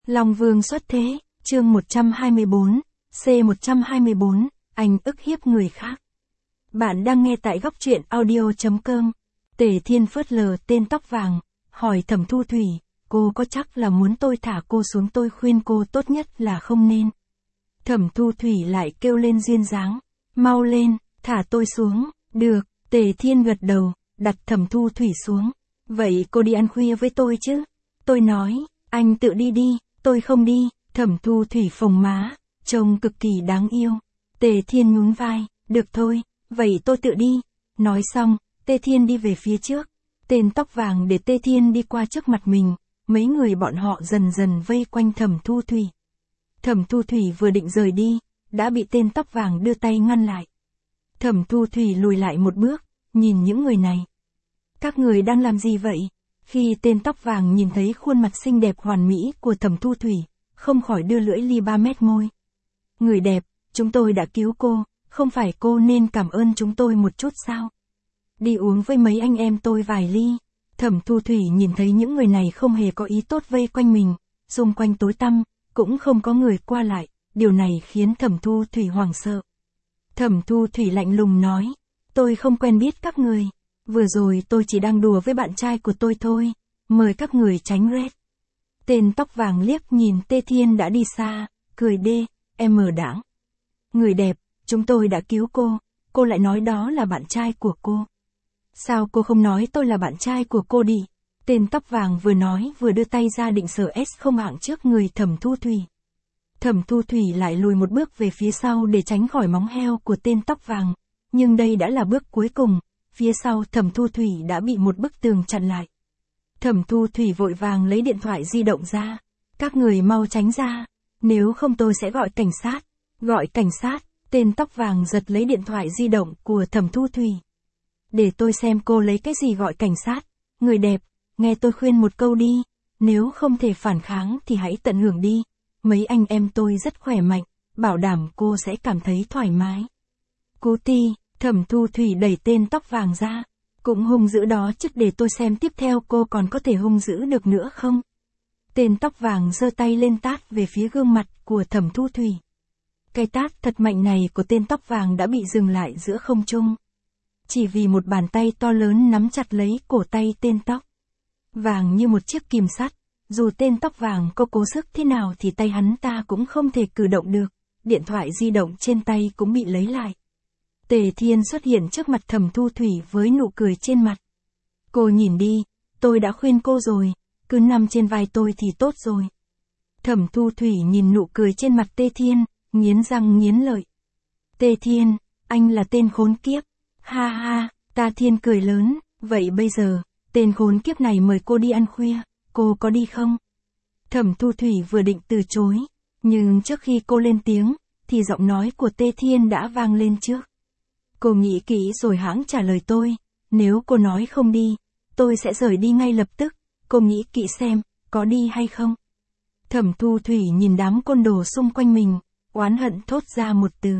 Long Vương xuất thế, chương 124, C124, anh ức hiếp người khác. Bạn đang nghe tại góc truyện audio.com. Tề Thiên phớt lờ tên tóc vàng, hỏi Thẩm Thu Thủy, cô có chắc là muốn tôi thả cô xuống? Tôi khuyên cô tốt nhất là không nên. Thẩm Thu Thủy lại kêu lên duyên dáng, mau lên, thả tôi xuống. Được, Tề Thiên gật đầu, đặt Thẩm Thu Thủy xuống. Vậy cô đi ăn khuya với tôi chứ? Tôi nói, anh tự đi đi, tôi không đi. Thẩm Thu Thủy phồng má, trông cực kỳ đáng yêu. Tề Thiên nhún vai, được thôi, vậy tôi tự đi. Nói xong, Tề Thiên đi về phía trước. Tên tóc vàng để Tề Thiên đi qua trước mặt mình, mấy người bọn họ dần dần vây quanh Thẩm Thu Thủy. Thẩm Thu Thủy vừa định rời đi, đã bị tên tóc vàng đưa tay ngăn lại. Thẩm Thu Thủy lùi lại một bước, nhìn những người này. Các người đang làm gì vậy? Khi tên tóc vàng nhìn thấy khuôn mặt xinh đẹp hoàn mỹ của Thẩm Thu Thủy, không khỏi đưa lưỡi li 3 mét môi. Người đẹp, chúng tôi đã cứu cô, không phải cô nên cảm ơn chúng tôi một chút sao? Đi uống với mấy anh em tôi vài ly. Thẩm Thu Thủy nhìn thấy những người này không hề có ý tốt vây quanh mình, xung quanh tối tăm, cũng không có người qua lại, điều này khiến Thẩm Thu Thủy hoảng sợ. Thẩm Thu Thủy lạnh lùng nói, tôi không quen biết các người, vừa rồi tôi chỉ đang đùa với bạn trai của tôi thôi, mời các người tránh rét. Tên tóc vàng liếc nhìn Tề Thiên đã đi xa, cười đê, em mờ đãng. Người đẹp, chúng tôi đã cứu cô lại nói đó là bạn trai của cô. Sao cô không nói tôi là bạn trai của cô đi? Tên tóc vàng vừa nói vừa đưa tay ra định sờ không hạng trước người Thẩm Thu Thủy. Thẩm Thu Thủy lại lùi một bước về phía sau để tránh khỏi móng heo của tên tóc vàng, nhưng đây đã là bước cuối cùng, phía sau Thẩm Thu Thủy đã bị một bức tường chặn lại. Thẩm Thu Thủy vội vàng lấy điện thoại di động ra, các người mau tránh ra, nếu không tôi sẽ gọi cảnh sát. Gọi cảnh sát, tên tóc vàng giật lấy điện thoại di động của Thẩm Thu Thủy. Để tôi xem cô lấy cái gì gọi cảnh sát. Người đẹp, nghe tôi khuyên một câu đi, nếu không thể phản kháng thì hãy tận hưởng đi. Mấy anh em tôi rất khỏe mạnh, bảo đảm cô sẽ cảm thấy thoải mái. Cú ti, Thẩm Thu Thủy đẩy tên tóc vàng ra. Cũng hung dữ đó chứ, để tôi xem tiếp theo cô còn có thể hung dữ được nữa không. Tên tóc vàng giơ tay lên tát về phía gương mặt của Thẩm Thu Thủy. Cái tát thật mạnh này của tên tóc vàng đã bị dừng lại giữa không trung. Chỉ vì một bàn tay to lớn nắm chặt lấy cổ tay tên tóc vàng như một chiếc kìm sắt. Dù tên tóc vàng có cố sức thế nào thì tay hắn ta cũng không thể cử động được. Điện thoại di động trên tay cũng bị lấy lại. Tề Thiên xuất hiện trước mặt Thẩm Thu Thủy với nụ cười trên mặt. Cô nhìn đi, tôi đã khuyên cô rồi, cứ nằm trên vai tôi thì tốt rồi. Thẩm Thu Thủy nhìn nụ cười trên mặt Tề Thiên, nghiến răng nghiến lợi. Tề Thiên, anh là tên khốn kiếp. Ha ha, Tề Thiên cười lớn, vậy bây giờ, tên khốn kiếp này mời cô đi ăn khuya, cô có đi không? Thẩm Thu Thủy vừa định từ chối, nhưng trước khi cô lên tiếng, thì giọng nói của Tề Thiên đã vang lên trước. Cô nghĩ kỹ rồi hãng trả lời tôi, nếu cô nói không đi, tôi sẽ rời đi ngay lập tức, cô nghĩ kỹ xem, có đi hay không? Thẩm Thu Thủy nhìn đám côn đồ xung quanh mình, oán hận thốt ra một từ.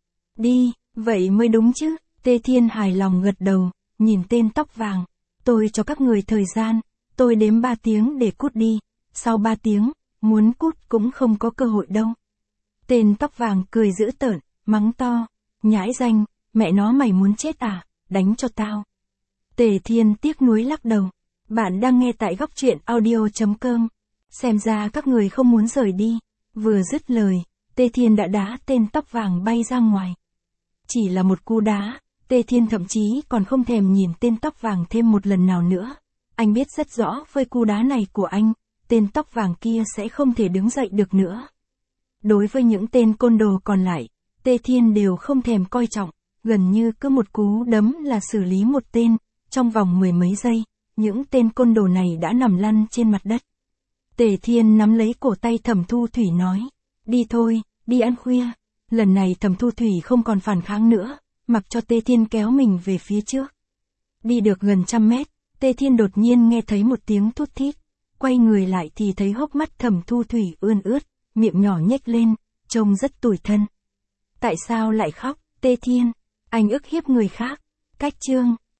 Đi, vậy mới đúng chứ. Tề Thiên hài lòng gật đầu, nhìn tên tóc vàng. Tôi cho các người thời gian, tôi đếm 3 tiếng để cút đi, sau 3 tiếng, muốn cút cũng không có cơ hội đâu. Tên tóc vàng cười dữ tợn, mắng to, nhãi danh, mẹ nó mày muốn chết à, đánh cho tao. Tề Thiên tiếc nuối lắc đầu. Bạn đang nghe tại góc truyện audio.com. Xem ra các người không muốn rời đi. Vừa dứt lời, Tề Thiên đã đá tên tóc vàng bay ra ngoài. Chỉ là một cú đá, Tề Thiên thậm chí còn không thèm nhìn tên tóc vàng thêm một lần nào nữa. Anh biết rất rõ với cú đá này của anh, tên tóc vàng kia sẽ không thể đứng dậy được nữa. Đối với những tên côn đồ còn lại, Tề Thiên đều không thèm coi trọng, gần như cứ một cú đấm là xử lý một tên, trong vòng 10 mấy giây, những tên côn đồ này đã nằm lăn trên mặt đất. Tề Thiên nắm lấy cổ tay Thẩm Thu Thủy nói, đi thôi, đi ăn khuya. Lần này Thẩm Thu Thủy không còn phản kháng nữa, mặc cho Tề Thiên kéo mình về phía trước. Đi được gần 100 mét, Tề Thiên đột nhiên nghe thấy một tiếng thút thít, quay người lại thì thấy hốc mắt Thẩm Thu Thủy ươn ướt, miệng nhỏ nhếch lên, trông rất tủi thân. Tại sao lại khóc, Tề Thiên? Anh ức hiếp người khác. Cách chương